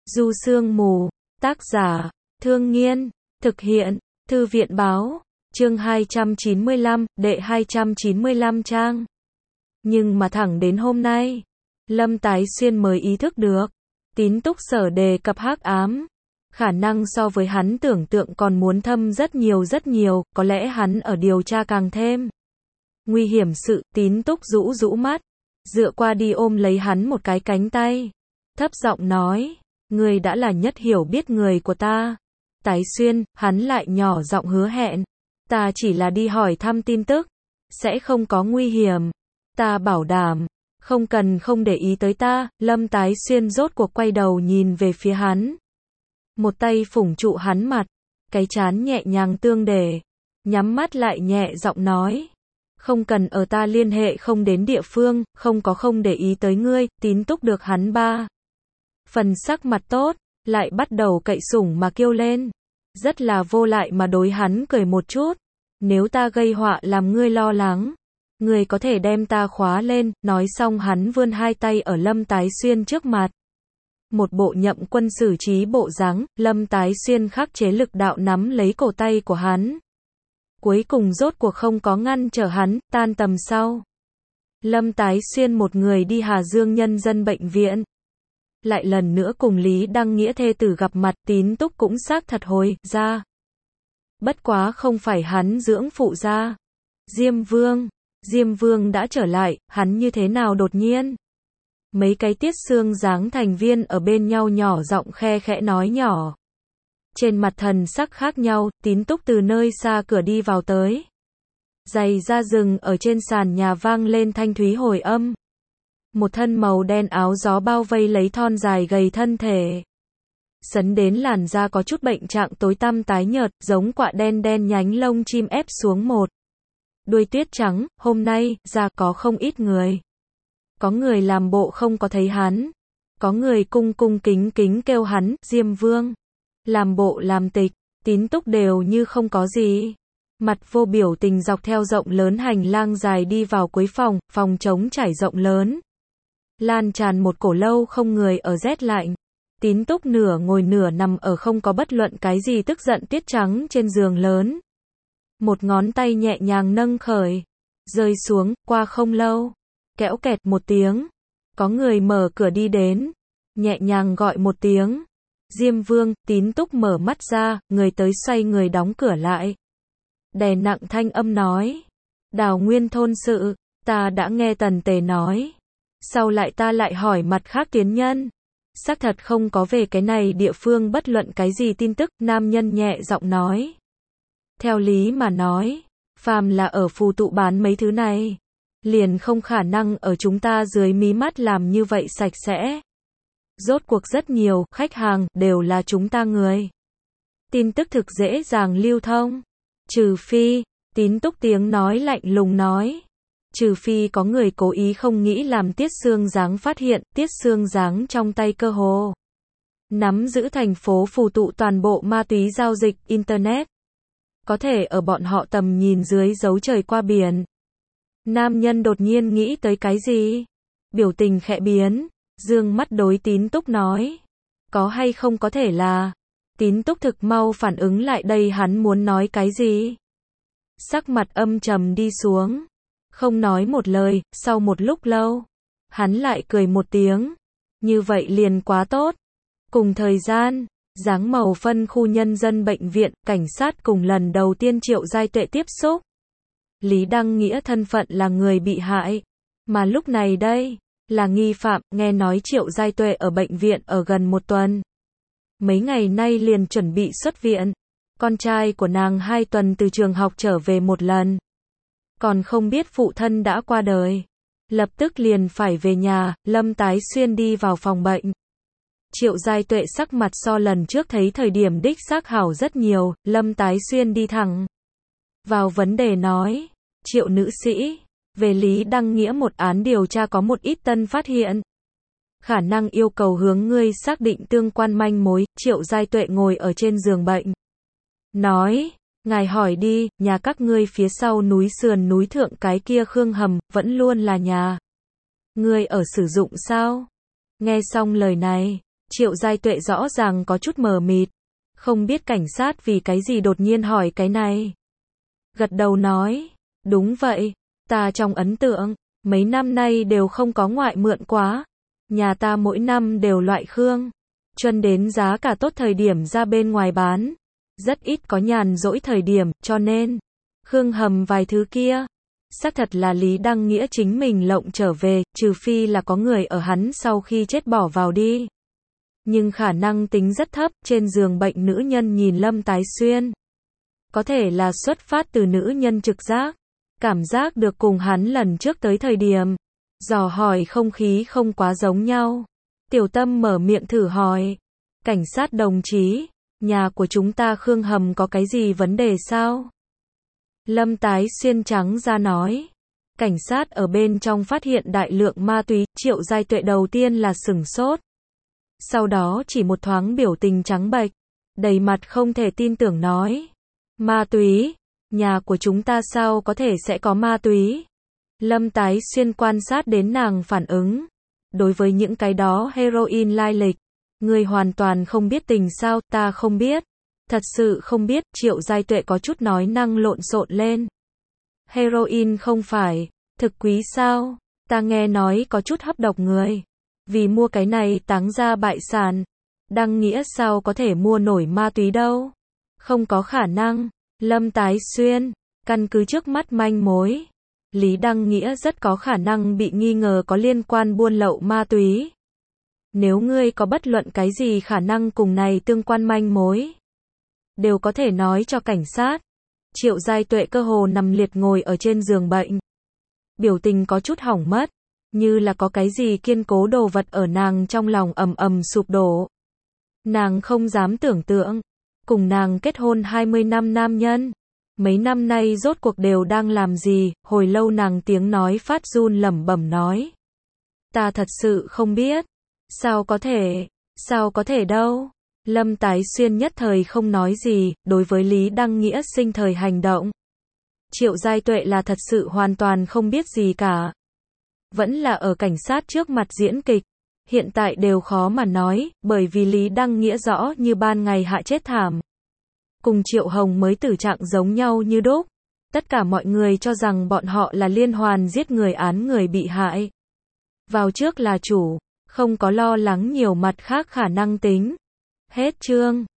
Du Sương Mù, tác giả, Thương Nghiên, thực hiện, Thư viện Báo, chương 295, đệ 295 trang. Nhưng mà thẳng đến hôm nay, Lâm Tái Xuyên mới ý thức được, Tín Túc Sở đề cập hắc ám, khả năng so với hắn tưởng tượng còn muốn thâm rất nhiều, có lẽ hắn ở điều tra càng thêm nguy hiểm sự. Tín Túc rũ rũ mắt, dựa qua đi ôm lấy hắn một cái cánh tay, thấp giọng nói, ngươi đã là nhất hiểu biết người của ta. Tái Xuyên, hắn lại nhỏ giọng hứa hẹn, ta chỉ là đi hỏi thăm tin tức, sẽ không có nguy hiểm, ta bảo đảm, không để ý tới ta. Lâm Tái Xuyên rốt cuộc quay đầu nhìn về phía hắn, một tay phủng trụ hắn mặt, cái trán nhẹ nhàng tương để, nhắm mắt lại nhẹ giọng nói, không cần ở ta liên hệ không đến địa phương, không để ý tới ngươi. Tín Túc được hắn ba phần sắc mặt tốt, lại bắt đầu cậy sủng mà kêu lên, rất là vô lại mà đối hắn cười một chút, nếu ta gây họa làm ngươi lo lắng, ngươi có thể đem ta khóa lên. Nói xong hắn vươn hai tay ở Lâm Tái Xuyên trước mặt, một bộ nhậm quân xử trí bộ dáng. Lâm Tái Xuyên khắc chế lực đạo nắm lấy cổ tay của hắn, cuối cùng rốt cuộc không có ngăn trở hắn. Tan tầm sau, Lâm Tái Xuyên một người đi Hà Dương Nhân dân bệnh viện, lại lần nữa cùng Lý Đăng Nghĩa thê tử gặp mặt. Tín Túc cũng xác thật hồi ra, bất quá không phải hắn dưỡng phụ ra, Diêm Vương đã trở lại. Hắn như thế nào đột nhiên? Mấy cái Tiết Xương dáng thành viên ở bên nhau nhỏ giọng khe khẽ nói nhỏ, trên mặt thần sắc khác nhau. Tín Túc từ nơi xa cửa đi vào tới, giày da rừng ở trên sàn nhà vang lên thanh thúy hồi âm, một thân màu đen áo gió bao vây lấy thon dài gầy thân thể, sấn đến làn da có chút bệnh trạng tối tăm tái nhợt, giống quạ đen đen nhánh lông chim ép xuống một đuôi tuyết trắng. Hôm nay ra có không ít người, có người làm bộ không có thấy hắn, có người cung kính kêu hắn Diêm Vương, làm bộ làm tịch. Tín Túc đều như không có gì, mặt vô biểu tình dọc theo rộng lớn hành lang dài đi vào cuối phòng trống trải rộng lớn, lan tràn một cổ lâu không người ở rét lạnh. Tín Túc nửa ngồi nửa nằm ở không có bất luận cái gì tức giận tuyết trắng trên giường lớn, một ngón tay nhẹ nhàng nâng khởi, rơi xuống. Qua không lâu, kẽo kẹt một tiếng, có người mở cửa đi đến, nhẹ nhàng gọi một tiếng, Diêm Vương. Tín Túc mở mắt ra, người tới xoay người đóng cửa lại, đè nặng thanh âm nói, Đào Nguyên thôn sự, ta đã nghe Tần Tề nói, sau lại ta lại hỏi mặt khác tiến nhân, xác thật không có về cái này địa phương bất luận cái gì tin tức. Nam nhân nhẹ giọng nói, theo lý mà nói, phàm là ở phù tụ bán mấy thứ này, liền không khả năng ở chúng ta dưới mí mắt làm như vậy sạch sẽ. Rốt cuộc rất nhiều khách hàng đều là chúng ta người, tin tức thực dễ dàng lưu thông, trừ phi, Tín Túc tiếng nói lạnh lùng nói, trừ phi có người cố ý không nghĩ làm Tiết Xương dáng phát hiện. Tiết Xương dáng trong tay cơ hồ nắm giữ thành phố phù tụ toàn bộ ma túy giao dịch Internet, có thể ở bọn họ tầm nhìn dưới giấu trời qua biển. Nam nhân đột nhiên nghĩ tới cái gì, biểu tình khẽ biến, dương mắt đối Tín Túc nói, có hay không có thể là. Tín Túc thực mau phản ứng lại đây hắn muốn nói cái gì, sắc mặt âm trầm đi xuống, không nói một lời. Sau một lúc lâu, hắn lại cười một tiếng, như vậy liền quá tốt. Cùng thời gian, dáng màu phân khu nhân dân bệnh viện, cảnh sát cùng lần đầu tiên Triệu Giai Tuệ tiếp xúc. Lý Đăng Nghĩa thân phận là người bị hại, mà lúc này đây, là nghi phạm. Nghe nói Triệu Giai Tuệ ở bệnh viện ở gần một tuần, mấy ngày nay liền chuẩn bị xuất viện, con trai của nàng 2 tuần từ trường học trở về một lần, còn không biết phụ thân đã qua đời, lập tức liền phải về nhà. Lâm Tái Xuyên đi vào phòng bệnh, Triệu Giai Tuệ sắc mặt so lần trước thấy thời điểm đích xác hảo rất nhiều. Lâm Tái Xuyên đi thẳng vào vấn đề nói, Triệu nữ sĩ, về Lý Đăng Nghĩa một án điều tra có một ít tân phát hiện, khả năng yêu cầu hướng ngươi xác định tương quan manh mối. Triệu Giai Tuệ ngồi ở trên giường bệnh, nói, ngài hỏi đi, nhà các ngươi phía sau núi sườn núi thượng cái kia Khương Hầm, vẫn luôn là nhà ngươi ở sử dụng sao? Nghe xong lời này, Triệu Giai Tuệ rõ ràng có chút mờ mịt, không biết cảnh sát vì cái gì đột nhiên hỏi cái này. Gật đầu nói, đúng vậy, ta trong ấn tượng, mấy năm nay đều không có ngoại mượn quá. Nhà ta mỗi năm đều loại khương chuân đến giá cả tốt thời điểm ra bên ngoài bán. Rất ít có nhàn rỗi thời điểm, cho nên khương hầm vài thứ kia. Xác thật là Lý Đăng Nghĩa chính mình lộng trở về, trừ phi là có người ở hắn sau khi chết bỏ vào đi. Nhưng khả năng tính rất thấp, trên giường bệnh nữ nhân nhìn Lâm Tái Xuyên. Có thể là xuất phát từ nữ nhân trực giác. Cảm giác được cùng hắn lần trước tới thời điểm. Dò hỏi không khí không quá giống nhau. Tiểu Tâm mở miệng thử hỏi. Cảnh sát đồng chí, nhà của chúng ta khương hầm có cái gì vấn đề sao? Lâm Tái Xuyên trắng ra nói. Cảnh sát ở bên trong phát hiện đại lượng ma túy, Triệu Giai Tuệ đầu tiên là sửng sốt. Sau đó chỉ một thoáng biểu tình trắng bệch, đầy mặt không thể tin tưởng nói. Ma túy? Nhà của chúng ta sao có thể sẽ có ma túy? Lâm Tái Xuyên quan sát đến nàng phản ứng. Đối với những cái đó heroin lai lịch, người hoàn toàn không biết tình sao, ta không biết. Thật sự không biết, Triệu Giai Tuệ có chút nói năng lộn xộn lên. Heroin không phải thực quý sao? Ta nghe nói có chút hấp độc người. Vì mua cái này táng ra bại sản. Đăng Nghĩa sao có thể mua nổi ma túy đâu? Không có khả năng. Lâm Tái Xuyên, căn cứ trước mắt manh mối, Lý Đăng Nghĩa rất có khả năng bị nghi ngờ có liên quan buôn lậu ma túy. Nếu ngươi có bất luận cái gì khả năng cùng này tương quan manh mối, đều có thể nói cho cảnh sát. Triệu Giai Tuệ cơ hồ nằm liệt ngồi ở trên giường bệnh. Biểu tình có chút hỏng mất, như là có cái gì kiên cố đồ vật ở nàng trong lòng ầm ầm sụp đổ. Nàng không dám tưởng tượng, cùng nàng kết hôn 20 năm nam nhân, mấy năm nay rốt cuộc đều đang làm gì, hồi lâu nàng tiếng nói phát run lẩm bẩm nói. Ta thật sự không biết, sao có thể đâu. Lâm Tái Xuyên nhất thời không nói gì, đối với Lý Đăng Nghĩa sinh thời hành động. Triệu Giai Tuệ là thật sự hoàn toàn không biết gì cả. Vẫn là ở cảnh sát trước mặt diễn kịch. Hiện tại đều khó mà nói, bởi vì Lý Đăng Nghĩa rõ như ban ngày hạ chết thảm. Cùng Triệu Hồng mới tử trạng giống nhau như đúc. Tất cả mọi người cho rằng bọn họ là liên hoàn giết người án người bị hại. Vào trước là chủ, không có lo lắng nhiều mặt khác khả năng tính. Hết chương.